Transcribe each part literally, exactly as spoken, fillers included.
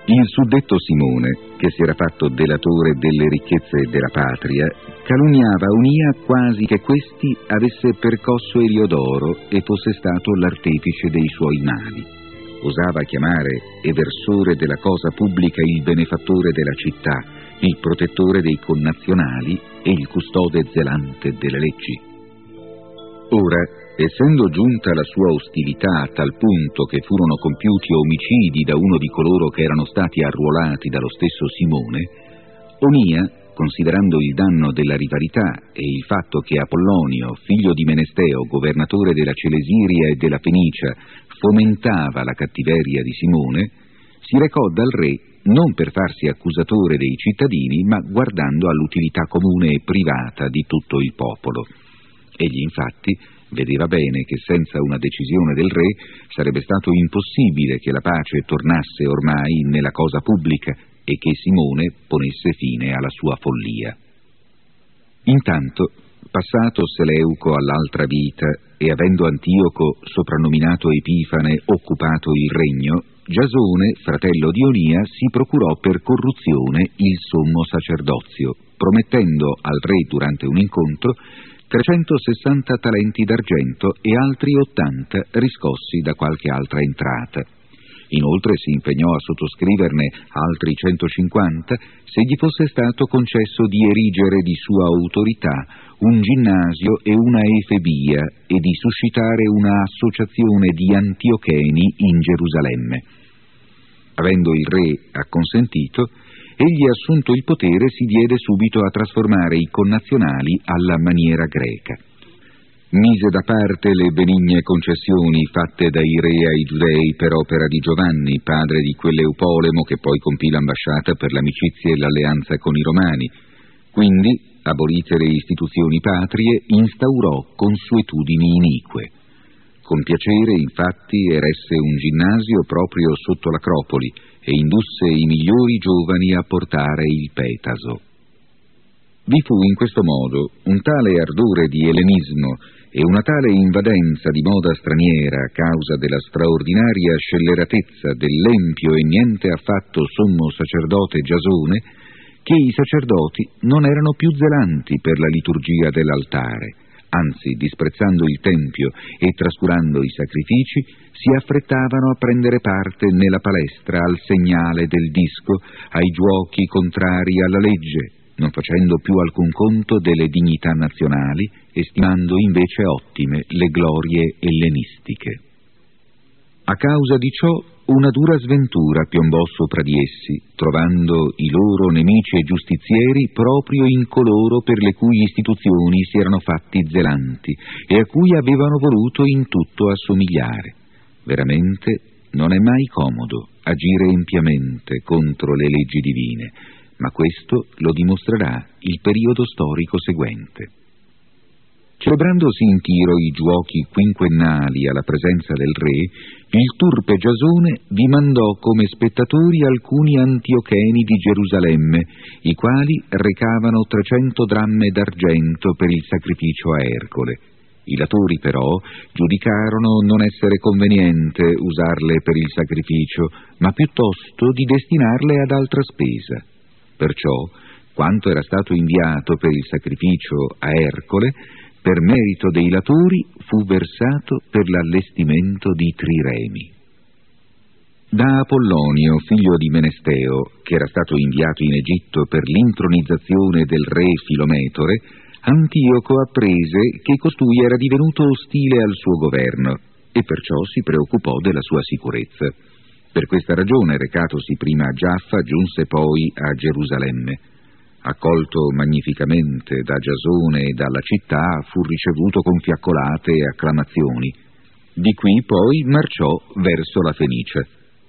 Il suddetto Simone, che si era fatto delatore delle ricchezze della patria, calunniava Onia quasi che questi avesse percosso Eliodoro e fosse stato l'artefice dei suoi mali. Osava chiamare eversore della cosa pubblica il benefattore della città, il protettore dei connazionali e il custode zelante delle leggi. Ora, essendo giunta la sua ostilità a tal punto che furono compiuti omicidi da uno di coloro che erano stati arruolati dallo stesso Simone, Onia, considerando il danno della rivalità e il fatto che Apollonio, figlio di Menesteo, governatore della Celesiria e della Fenicia, fomentava la cattiveria di Simone, si recò dal re non per farsi accusatore dei cittadini, ma guardando all'utilità comune e privata di tutto il popolo. Egli infatti vedeva bene che senza una decisione del re sarebbe stato impossibile che la pace tornasse ormai nella cosa pubblica e che Simone ponesse fine alla sua follia. Intanto, passato Seleuco all'altra vita e avendo Antioco, soprannominato Epifane, occupato il regno, Giasone, fratello di Onia, si procurò per corruzione il sommo sacerdozio, promettendo al re durante un incontro trecentosessanta talenti d'argento e altri ottanta riscossi da qualche altra entrata. Inoltre si impegnò a sottoscriverne altri centocinquanta se gli fosse stato concesso di erigere di sua autorità un ginnasio e una efebia e di suscitare una associazione di antiocheni in Gerusalemme. Avendo il re acconsentito, egli, assunto il potere, si diede subito a trasformare i connazionali alla maniera greca. Mise da parte le benigne concessioni fatte dai re ai giudei per opera di Giovanni, padre di quell'Eupolemo che poi compì l'ambasciata per l'amicizia e l'alleanza con i Romani. Quindi, abolite le istituzioni patrie, instaurò consuetudini inique. Con piacere, infatti, eresse un ginnasio proprio sotto l'Acropoli e indusse i migliori giovani a portare il Petaso. Vi fu in questo modo un tale ardore di ellenismo e una tale invadenza di moda straniera a causa della straordinaria scelleratezza dell'empio e niente affatto sommo sacerdote Giasone, che i sacerdoti non erano più zelanti per la liturgia dell'altare, anzi, disprezzando il tempio e trascurando i sacrifici, si affrettavano a prendere parte nella palestra al segnale del disco, ai giochi contrari alla legge, non facendo più alcun conto delle dignità nazionali, estimando invece ottime le glorie ellenistiche. A causa di ciò, una dura sventura piombò sopra di essi, trovando i loro nemici e giustizieri proprio in coloro per le cui istituzioni si erano fatti zelanti e a cui avevano voluto in tutto assomigliare. Veramente non è mai comodo agire empiamente contro le leggi divine, ma questo lo dimostrerà il periodo storico seguente. Celebrandosi in Tiro i giochi quinquennali alla presenza del re, il turpe Giasone vi mandò come spettatori alcuni antiocheni di Gerusalemme, i quali recavano trecento dramme d'argento per il sacrificio a Ercole. I latori però giudicarono non essere conveniente usarle per il sacrificio, ma piuttosto di destinarle ad altra spesa. Perciò, quanto era stato inviato per il sacrificio a Ercole, per merito dei latori fu versato per l'allestimento di triremi. Da Apollonio, figlio di Menesteo, che era stato inviato in Egitto per l'intronizzazione del re Filometore, Antioco apprese che costui era divenuto ostile al suo governo e perciò si preoccupò della sua sicurezza. Per questa ragione, recatosi prima a Giaffa, giunse poi a Gerusalemme. Accolto magnificamente da Giasone e dalla città, fu ricevuto con fiaccolate e acclamazioni. Di qui poi marciò verso la Fenicia.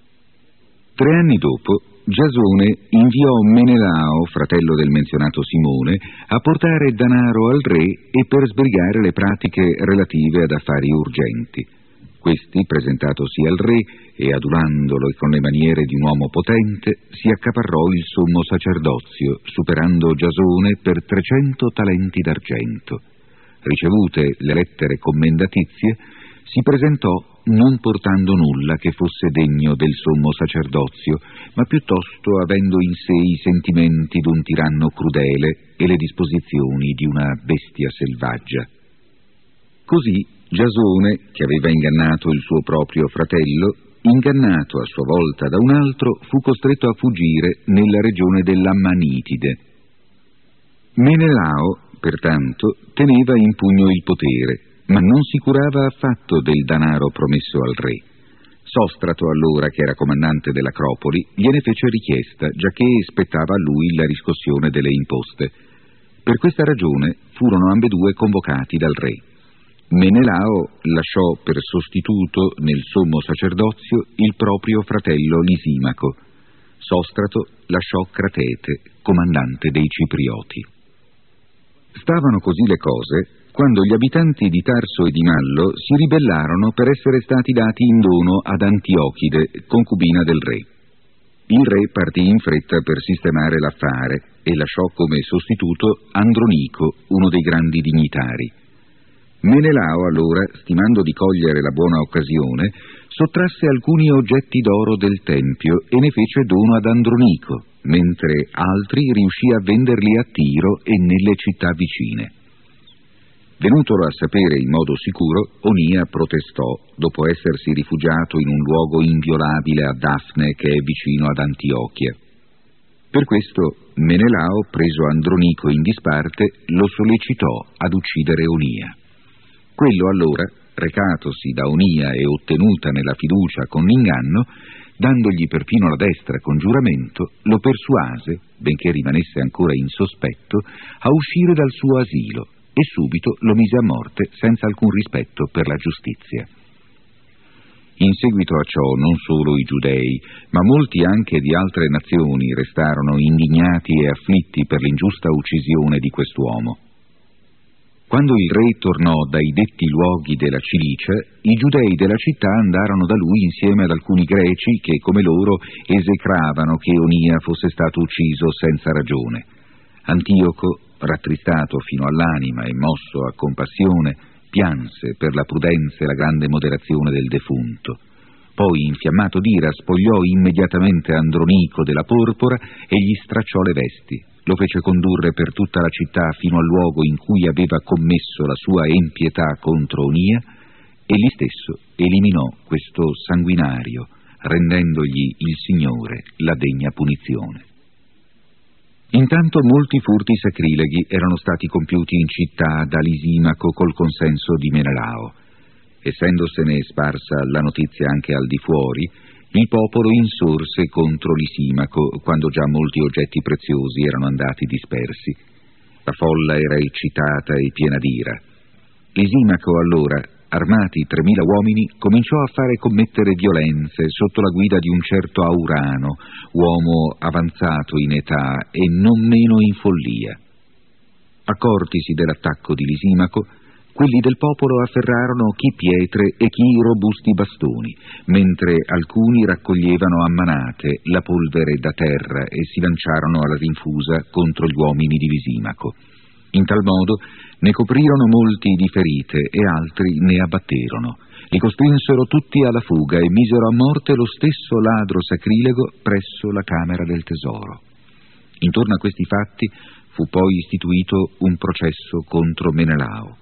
Tre anni dopo, Giasone inviò Menelao, fratello del menzionato Simone, a portare danaro al re e per sbrigare le pratiche relative ad affari urgenti. Questi, presentatosi al re e adulandolo con le maniere di un uomo potente, si accaparrò il sommo sacerdozio, superando Giasone per trecento talenti d'argento. Ricevute le lettere commendatizie, si presentò non portando nulla che fosse degno del sommo sacerdozio, ma piuttosto avendo in sé i sentimenti d'un tiranno crudele e le disposizioni di una bestia selvaggia. Così Giasone, che aveva ingannato il suo proprio fratello, ingannato a sua volta da un altro, fu costretto a fuggire nella regione dell'Ammanitide. Menelao, pertanto, teneva in pugno il potere, ma non si curava affatto del danaro promesso al re. Sostrato allora, che era comandante dell'Acropoli, gliene fece richiesta, giacché spettava a lui la riscossione delle imposte. Per questa ragione furono ambedue convocati dal re. Menelao lasciò per sostituto nel sommo sacerdozio il proprio fratello Lisimaco. Sostrato lasciò Cratete, comandante dei Ciprioti. Stavano così le cose quando gli abitanti di Tarso e di Mallo si ribellarono per essere stati dati in dono ad Antiochide, concubina del re. Il re partì in fretta per sistemare l'affare e lasciò come sostituto Andronico, uno dei grandi dignitari. Menelao allora, stimando di cogliere la buona occasione, sottrasse alcuni oggetti d'oro del tempio e ne fece dono ad Andronico, mentre altri riuscì a venderli a Tiro e nelle città vicine. Venutolo a sapere in modo sicuro, Onia protestò, dopo essersi rifugiato in un luogo inviolabile a Dafne, che è vicino ad Antiochia. Per questo Menelao, preso Andronico in disparte, lo sollecitò ad uccidere Onia. Quello allora, recatosi da Onia e ottenutane la fiducia con l'inganno, dandogli perfino la destra con giuramento, lo persuase, benché rimanesse ancora in sospetto, a uscire dal suo asilo e subito lo mise a morte senza alcun rispetto per la giustizia. In seguito a ciò non solo i giudei, ma molti anche di altre nazioni restarono indignati e afflitti per l'ingiusta uccisione di quest'uomo. Quando il re tornò dai detti luoghi della Cilicia, i giudei della città andarono da lui insieme ad alcuni greci che, come loro, esecravano che Onia fosse stato ucciso senza ragione. Antioco, rattristato fino all'anima e mosso a compassione, pianse per la prudenza e la grande moderazione del defunto. Poi, infiammato d'ira, spogliò immediatamente Andronico della porpora e gli stracciò le vesti. Lo fece condurre per tutta la città fino al luogo in cui aveva commesso la sua empietà contro Onia e lì stesso eliminò questo sanguinario, rendendogli il Signore la degna punizione. Intanto molti furti sacrileghi erano stati compiuti in città da Lisimaco col consenso di Menelao. Essendosene sparsa la notizia anche al di fuori, il popolo insorse contro Lisimaco quando già molti oggetti preziosi erano andati dispersi. La folla era eccitata e piena d'ira. Lisimaco allora, armati tremila uomini, cominciò a fare commettere violenze sotto la guida di un certo Aurano, uomo avanzato in età e non meno in follia. Accortisi dell'attacco di Lisimaco, quelli del popolo afferrarono chi pietre e chi robusti bastoni, mentre alcuni raccoglievano a manate la polvere da terra e si lanciarono alla rinfusa contro gli uomini di Lisimaco. In tal modo ne coprirono molti di ferite e altri ne abbatterono. Li costrinsero tutti alla fuga e misero a morte lo stesso ladro sacrilego presso la camera del tesoro. Intorno a questi fatti fu poi istituito un processo contro Menelao.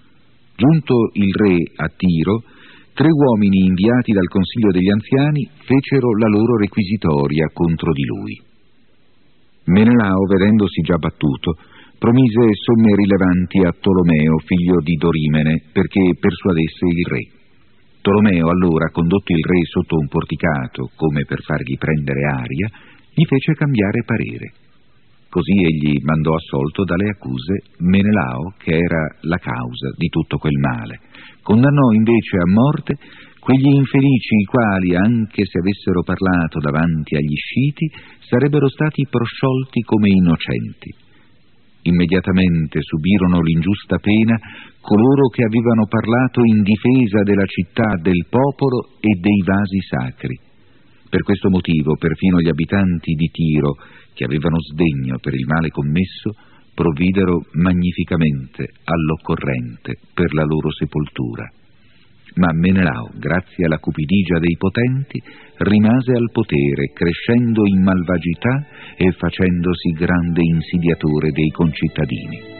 Giunto il re a Tiro, tre uomini inviati dal consiglio degli anziani fecero la loro requisitoria contro di lui. Menelao, vedendosi già battuto, promise somme rilevanti a Tolomeo, figlio di Dorimene, perché persuadesse il re. Tolomeo allora, condotto il re sotto un porticato, come per fargli prendere aria, gli fece cambiare parere. Così egli mandò assolto dalle accuse Menelao, che era la causa di tutto quel male. Condannò invece a morte quegli infelici i quali, anche se avessero parlato davanti agli sciti, sarebbero stati prosciolti come innocenti. Immediatamente subirono l'ingiusta pena coloro che avevano parlato in difesa della città, del popolo e dei vasi sacri. Per questo motivo perfino gli abitanti di Tiro, che avevano sdegno per il male commesso, provvidero magnificamente all'occorrente per la loro sepoltura. Ma Menelao, grazie alla cupidigia dei potenti, rimase al potere, crescendo in malvagità e facendosi grande insidiatore dei concittadini.